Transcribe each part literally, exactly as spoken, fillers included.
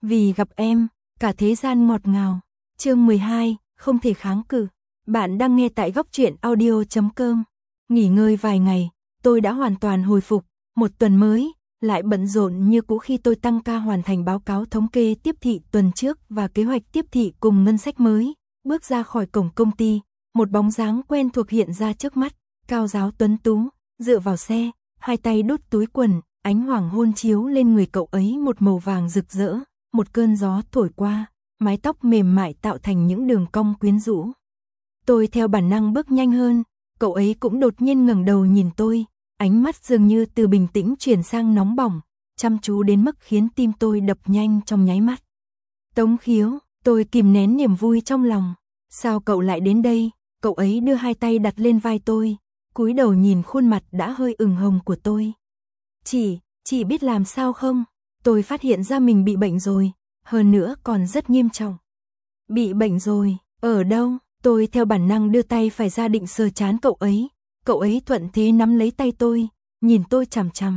Vì gặp em, cả thế gian ngọt ngào. Chương mười hai, không thể kháng cự. Bạn đang nghe tại góc truyện audio chấm com. Nghỉ ngơi vài ngày, tôi đã hoàn toàn hồi phục. Một tuần mới, lại bận rộn như cũ khi tôi tăng ca hoàn thành báo cáo thống kê tiếp thị tuần trước và kế hoạch tiếp thị cùng ngân sách mới. Bước ra khỏi cổng công ty, một bóng dáng quen thuộc hiện ra trước mắt, cao ráo tuấn tú, dựa vào xe, hai tay đút túi quần, ánh hoàng hôn chiếu lên người cậu ấy một màu vàng rực rỡ, một cơn gió thổi qua, mái tóc mềm mại tạo thành những đường cong quyến rũ. Tôi theo bản năng bước nhanh hơn, cậu ấy cũng đột nhiên ngẩng đầu nhìn tôi, ánh mắt dường như từ bình tĩnh chuyển sang nóng bỏng, chăm chú đến mức khiến tim tôi đập nhanh trong nháy mắt. Tống Khiếu, tôi kìm nén niềm vui trong lòng. Sao cậu lại đến đây? Cậu ấy đưa hai tay đặt lên vai tôi, cúi đầu nhìn khuôn mặt đã hơi ửng hồng của tôi. Chị, chị biết làm sao không? Tôi phát hiện ra mình bị bệnh rồi, hơn nữa còn rất nghiêm trọng. Bị bệnh rồi, ở đâu? Tôi theo bản năng đưa tay phải ra định sờ trán cậu ấy. Cậu ấy thuận thế nắm lấy tay tôi, nhìn tôi chằm chằm.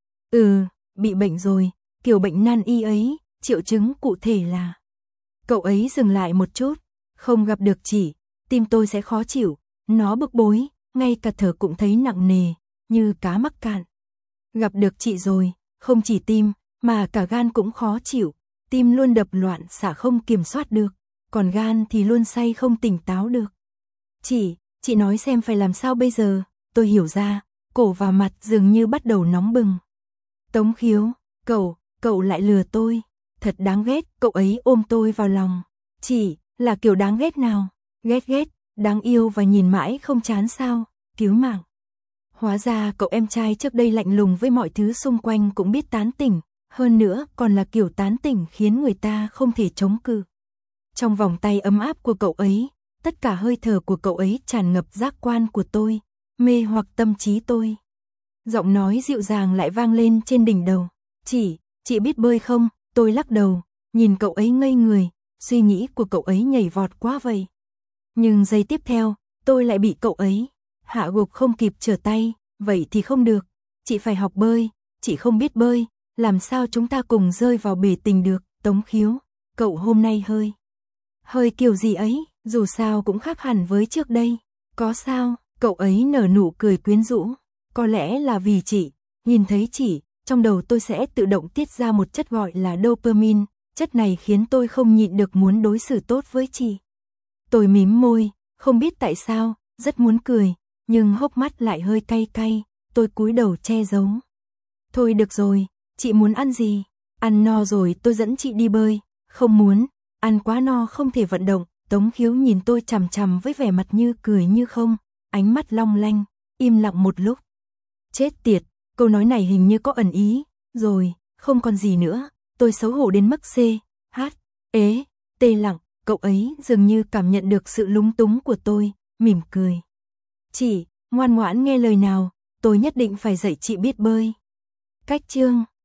Ừ, bị bệnh rồi, kiểu bệnh nan y ấy, triệu chứng cụ thể là... Cậu ấy dừng lại một chút, không gặp được chị, tim tôi sẽ khó chịu, nó bực bối, ngay cả thở cũng thấy nặng nề, như cá mắc cạn. Gặp được chị rồi, không chỉ tim, mà cả gan cũng khó chịu, tim luôn đập loạn xạ không kiểm soát được, còn gan thì luôn say không tỉnh táo được. Chị, chị nói xem phải làm sao bây giờ, tôi hiểu ra, cổ và mặt dường như bắt đầu nóng bừng. Tống Khiếu, cậu, cậu lại lừa tôi, thật đáng ghét, cậu ấy ôm tôi vào lòng. Chị, là kiểu đáng ghét nào? Ghét ghét, đáng yêu và nhìn mãi không chán sao, cứu mạng. Hóa ra cậu em trai trước đây lạnh lùng với mọi thứ xung quanh cũng biết tán tỉnh, hơn nữa còn là kiểu tán tỉnh khiến người ta không thể chống cự. Trong vòng tay ấm áp của cậu ấy, tất cả hơi thở của cậu ấy tràn ngập giác quan của tôi, mê hoặc tâm trí tôi. Giọng nói dịu dàng lại vang lên trên đỉnh đầu. Chị, chị biết bơi không? Tôi lắc đầu, nhìn cậu ấy ngây người, suy nghĩ của cậu ấy nhảy vọt quá vậy. Nhưng giây tiếp theo, tôi lại bị cậu ấy hạ gục không kịp trở tay, vậy thì không được, chị phải học bơi, chị không biết bơi, làm sao chúng ta cùng rơi vào bể tình được. Tống Khiếu, cậu hôm nay hơi, hơi kiểu gì ấy, dù sao cũng khác hẳn với trước đây. Có sao? Cậu ấy nở nụ cười quyến rũ, có lẽ là vì chị, nhìn thấy chị, trong đầu tôi sẽ tự động tiết ra một chất gọi là dopamine, chất này khiến tôi không nhịn được muốn đối xử tốt với chị. Tôi mím môi, không biết tại sao, rất muốn cười, nhưng hốc mắt lại hơi cay cay, tôi cúi đầu che giấu. Thôi được rồi, chị muốn ăn gì? Ăn no rồi tôi dẫn chị đi bơi. Không muốn, ăn quá no không thể vận động. Tống Khiếu nhìn tôi chằm chằm với vẻ mặt như cười như không, ánh mắt long lanh, im lặng một lúc. Chết tiệt, câu nói này hình như có ẩn ý, rồi, không còn gì nữa, tôi xấu hổ đến mức C, H, ế, tê lặng, cậu ấy dường như cảm nhận được sự lúng túng của tôi, mỉm cười. Chị, ngoan ngoãn nghe lời nào, tôi nhất định phải dạy chị biết bơi. Cách chương